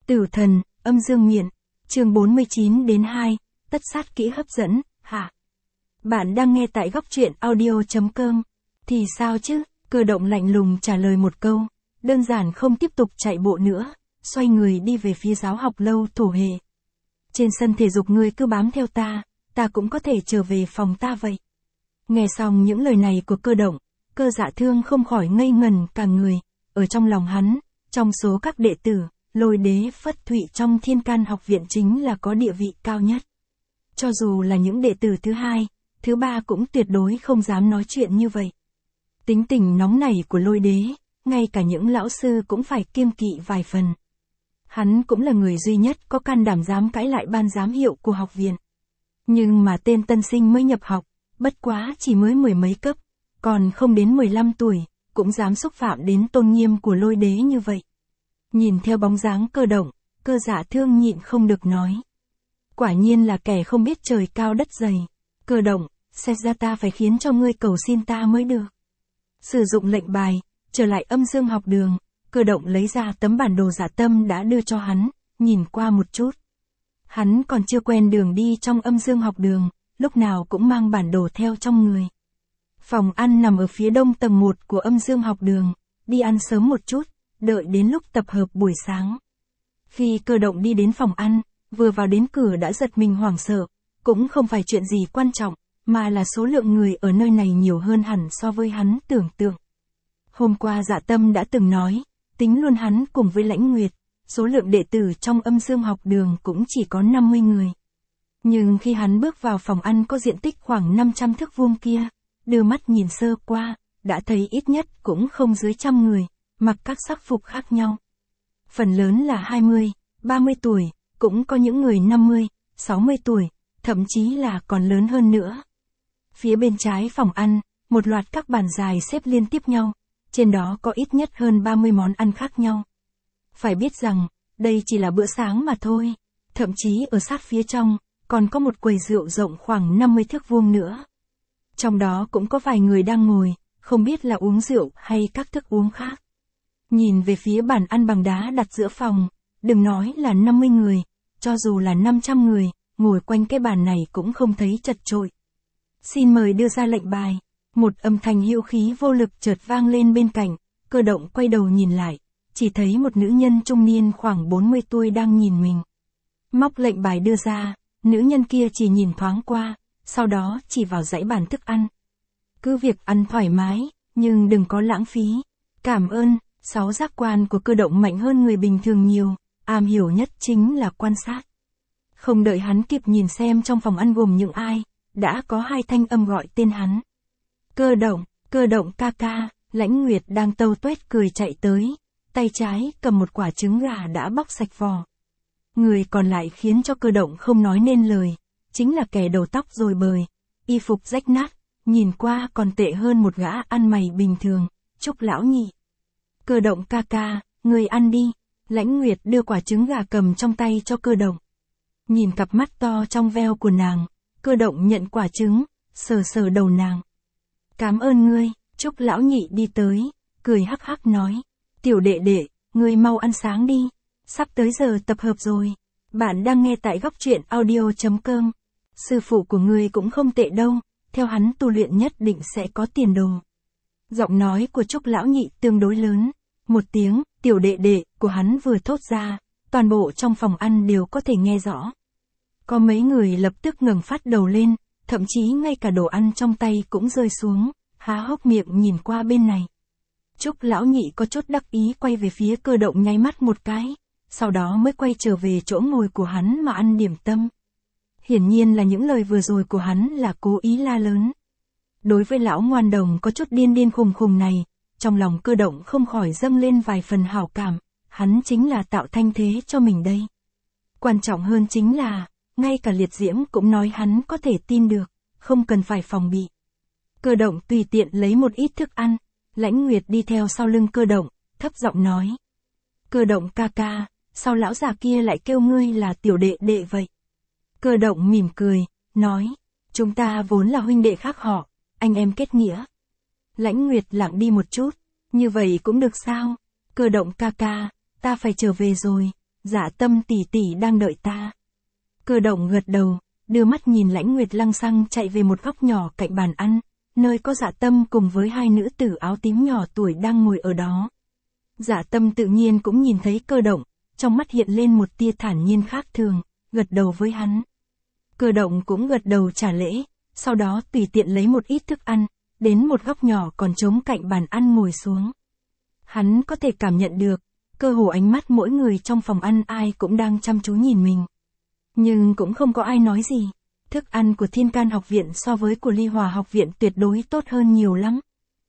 Tử thần, âm dương miện, chương 49-2, tất sát kỹ hấp dẫn, hạ. Bạn đang nghe tại góc truyện audio.com. Thì sao chứ, Cơ Động lạnh lùng trả lời một câu, đơn giản không tiếp tục chạy bộ nữa, xoay người đi về phía giáo học lâu Thổ Hệ. Trên sân thể dục ngươi cứ bám theo ta cũng có thể trở về phòng ta vậy. Nghe xong những lời này của Cơ Động, Cơ Dạ Thương không khỏi ngây ngần cả người, ở trong lòng hắn, trong số các đệ tử, Lôi Đế Phất Thụy trong Thiên Can học viện chính là có địa vị cao nhất. Cho dù là những đệ tử thứ hai, thứ ba cũng tuyệt đối không dám nói chuyện như vậy. Tính tình nóng nảy của Lôi Đế, ngay cả những lão sư cũng phải kiêng kỵ vài phần. Hắn cũng là người duy nhất có can đảm dám cãi lại ban giám hiệu của học viện. Nhưng mà tên tân sinh mới nhập học, bất quá chỉ mới mười mấy cấp, còn không đến 15 tuổi, cũng dám xúc phạm đến tôn nghiêm của Lôi Đế như vậy. Nhìn theo bóng dáng Cơ Động, Cơ Dạ Thương nhịn không được nói. Quả nhiên là kẻ không biết trời cao đất dày. Cơ Động, xét ra ta phải khiến cho ngươi cầu xin ta mới được. Sử dụng lệnh bài, trở lại âm dương học đường, Cơ Động lấy ra tấm bản đồ dạ tâm đã đưa cho hắn, nhìn qua một chút. Hắn còn chưa quen đường đi trong âm dương học đường, lúc nào cũng mang bản đồ theo trong người. Phòng ăn nằm ở phía đông tầng 1 của âm dương học đường, đi ăn sớm một chút, đợi đến lúc tập hợp buổi sáng. Khi Cơ Động đi đến phòng ăn, vừa vào đến cửa đã giật mình hoảng sợ, cũng không phải chuyện gì quan trọng, mà là số lượng người ở nơi này nhiều hơn hẳn so với hắn tưởng tượng. Hôm qua Dạ Tâm đã từng nói, tính luôn hắn cùng với Lãnh Nguyệt, số lượng đệ tử trong âm dương học đường cũng chỉ có 50 người. Nhưng khi hắn bước vào phòng ăn có diện tích khoảng 500 thước vuông kia, đưa mắt nhìn sơ qua, đã thấy ít nhất cũng không dưới 100 người, mặc các sắc phục khác nhau. Phần lớn là 20, 30 tuổi, cũng có những người 50, 60 tuổi, thậm chí là còn lớn hơn nữa. Phía bên trái phòng ăn, một loạt các bàn dài xếp liên tiếp nhau, trên đó có ít nhất hơn 30 món ăn khác nhau. Phải biết rằng, đây chỉ là bữa sáng mà thôi, thậm chí ở sát phía trong, còn có một quầy rượu rộng khoảng 50 thước vuông nữa. Trong đó cũng có vài người đang ngồi, không biết là uống rượu hay các thức uống khác. Nhìn về phía bàn ăn bằng đá đặt giữa phòng, đừng nói là 50 người, cho dù là 500 người, ngồi quanh cái bàn này cũng không thấy chật chội. Xin mời đưa ra lệnh bài. Một âm thanh hữu khí vô lực chợt vang lên bên cạnh, Cơ Động quay đầu nhìn lại, chỉ thấy một nữ nhân trung niên khoảng 40 tuổi đang nhìn mình. Móc lệnh bài đưa ra, nữ nhân kia chỉ nhìn thoáng qua, sau đó chỉ vào dãy bàn thức ăn. Cứ việc ăn thoải mái, nhưng đừng có lãng phí. Cảm ơn. 6 giác quan của Cơ Động mạnh hơn người bình thường nhiều, am hiểu nhất chính là quan sát. Không đợi hắn kịp nhìn xem trong phòng ăn gồm những ai, đã có 2 thanh âm gọi tên hắn. Cơ Động ca ca. Lãnh Nguyệt đang tâu tuét cười chạy tới, tay trái cầm một quả trứng gà đã bóc sạch vỏ. Người còn lại khiến cho Cơ Động không nói nên lời, chính là kẻ đầu tóc rối bời, y phục rách nát, nhìn qua còn tệ hơn một gã ăn mày bình thường, Trúc lão nhị. Cơ Động ca ca, người ăn đi. Lãnh Nguyệt đưa quả trứng gà cầm trong tay cho Cơ Động. Nhìn cặp mắt to trong veo của nàng, Cơ Động nhận quả trứng, sờ sờ đầu nàng. Cảm ơn ngươi. Trúc lão nhị đi tới, cười hắc hắc nói. Tiểu đệ đệ, ngươi mau ăn sáng đi. Sắp tới giờ tập hợp rồi. Bạn đang nghe tại góc truyện audio.com. Sư phụ của ngươi cũng không tệ đâu, theo hắn tu luyện nhất định sẽ có tiền đồ. Giọng nói của Trúc lão nhị tương đối lớn. Một tiếng, tiểu đệ đệ, của hắn vừa thốt ra, toàn bộ trong phòng ăn đều có thể nghe rõ. Có mấy người lập tức ngẩng phát đầu lên, thậm chí ngay cả đồ ăn trong tay cũng rơi xuống, há hốc miệng nhìn qua bên này. Trúc lão nhị có chút đắc ý quay về phía Cơ Động nháy mắt một cái, sau đó mới quay trở về chỗ ngồi của hắn mà ăn điểm tâm. Hiển nhiên là những lời vừa rồi của hắn là cố ý la lớn. Đối với lão ngoan đồng có chút điên điên khùng khùng này, trong lòng Cơ Động không khỏi dâng lên vài phần hảo cảm, hắn chính là tạo thanh thế cho mình đây. Quan trọng hơn chính là, ngay cả Liệt Diễm cũng nói hắn có thể tin được, không cần phải phòng bị. Cơ Động tùy tiện lấy một ít thức ăn, Lãnh Nguyệt đi theo sau lưng Cơ Động, thấp giọng nói. Cơ Động ca ca, sao lão già kia lại kêu ngươi là tiểu đệ đệ vậy? Cơ Động mỉm cười, nói, chúng ta vốn là huynh đệ khác họ, anh em kết nghĩa. Lãnh Nguyệt lặng đi một chút, như vậy cũng được sao? Cơ Động ca ca, ta phải trở về rồi, Dạ Tâm tỷ tỷ đang đợi ta. Cơ động gật đầu, đưa mắt nhìn Lãnh Nguyệt lăng xăng chạy về một góc nhỏ cạnh bàn ăn, nơi có Dạ Tâm cùng với hai nữ tử áo tím nhỏ tuổi đang ngồi ở đó. Dạ Tâm tự nhiên cũng nhìn thấy Cơ động, trong mắt hiện lên một tia thản nhiên khác thường, gật đầu với hắn. Cơ động cũng gật đầu trả lễ, sau đó tùy tiện lấy một ít thức ăn, đến một góc nhỏ còn trống cạnh bàn ăn ngồi xuống. Hắn có thể cảm nhận được, cơ hồ ánh mắt mỗi người trong phòng ăn ai cũng đang chăm chú nhìn mình. Nhưng cũng không có ai nói gì. Thức ăn của Thiên Can học viện so với của Ly Hòa học viện tuyệt đối tốt hơn nhiều lắm.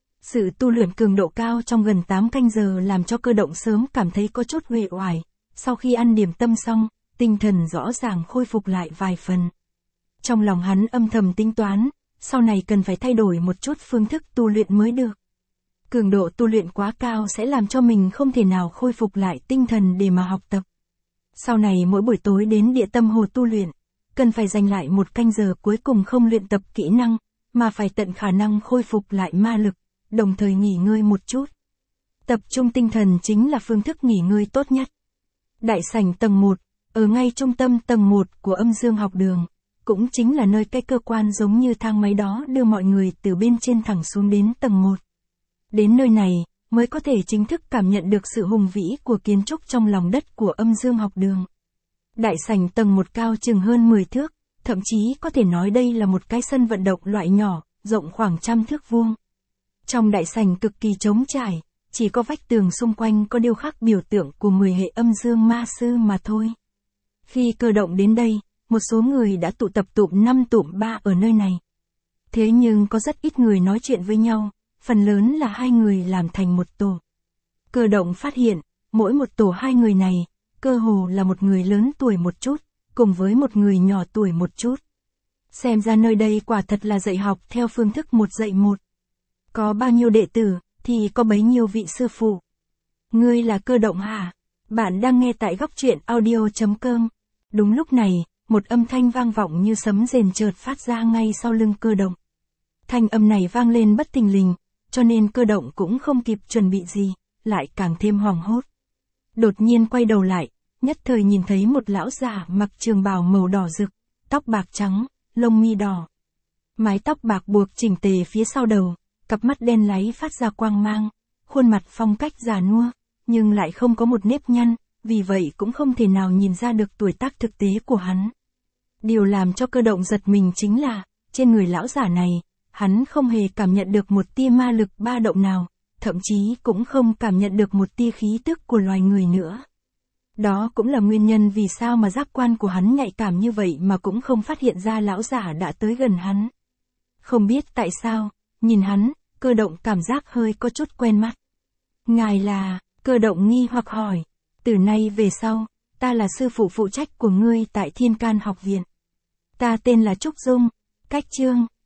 Sự tu luyện cường độ cao trong gần 8 canh giờ làm cho Cơ động sớm cảm thấy có chút uể oải. Sau khi ăn điểm tâm xong, tinh thần rõ ràng khôi phục lại vài phần. Trong lòng hắn âm thầm tính toán, sau này cần phải thay đổi một chút phương thức tu luyện mới được. Cường độ tu luyện quá cao sẽ làm cho mình không thể nào khôi phục lại tinh thần để mà học tập. Sau này mỗi buổi tối đến địa tâm hồ tu luyện, cần phải dành lại một canh giờ cuối cùng không luyện tập kỹ năng, mà phải tận khả năng khôi phục lại ma lực, đồng thời nghỉ ngơi một chút. Tập trung tinh thần chính là phương thức nghỉ ngơi tốt nhất. Đại sảnh tầng 1, ở ngay trung tâm tầng 1 của Âm Dương học đường, cũng chính là nơi cái cơ quan giống như thang máy đó đưa mọi người từ bên trên thẳng xuống đến tầng 1. Đến nơi này, mới có thể chính thức cảm nhận được sự hùng vĩ của kiến trúc trong lòng đất của Âm Dương học đường. Đại sảnh tầng 1 cao chừng hơn 10 thước, thậm chí có thể nói đây là một cái sân vận động loại nhỏ, rộng khoảng 100 thước vuông. Trong đại sảnh cực kỳ trống trải, chỉ có vách tường xung quanh có điêu khắc biểu tượng của 10 hệ âm dương ma sư mà thôi. Khi Cơ động đến đây, một số người đã tụ tập tụm 5 tụm 3 ở nơi này. Thế nhưng có rất ít người nói chuyện với nhau, phần lớn là hai người làm thành một tổ. Cơ động phát hiện, mỗi một tổ hai người này, cơ hồ là một người lớn tuổi một chút, cùng với một người nhỏ tuổi một chút. Xem ra nơi đây quả thật là dạy học theo phương thức một dạy một. Có bao nhiêu đệ tử, thì có bấy nhiêu vị sư phụ. Ngươi là Cơ động hả? Bạn đang nghe tại góc truyện audio.com. Đúng lúc này, một âm thanh vang vọng như sấm rền chợt phát ra ngay sau lưng Cơ động. Thanh âm này vang lên bất thình lình, cho nên Cơ động cũng không kịp chuẩn bị gì, lại càng thêm hoảng hốt. Đột nhiên quay đầu lại, nhất thời nhìn thấy một lão già mặc trường bào màu đỏ rực, tóc bạc trắng, lông mi đỏ. Mái tóc bạc buộc chỉnh tề phía sau đầu, cặp mắt đen láy phát ra quang mang, khuôn mặt phong cách già nua, nhưng lại không có một nếp nhăn, vì vậy cũng không thể nào nhìn ra được tuổi tác thực tế của hắn. Điều làm cho Cơ động giật mình chính là, trên người lão giả này, hắn không hề cảm nhận được một tia ma lực ba động nào, thậm chí cũng không cảm nhận được một tia khí tức của loài người nữa. Đó cũng là nguyên nhân vì sao mà giác quan của hắn nhạy cảm như vậy mà cũng không phát hiện ra lão giả đã tới gần hắn. Không biết tại sao, nhìn hắn, Cơ động cảm giác hơi có chút quen mắt. Ngài là, Cơ động nghi hoặc hỏi, từ nay về sau, ta là sư phụ phụ trách của ngươi tại Thiên Can học viện. Ta tên là Trúc Dung, cách chương.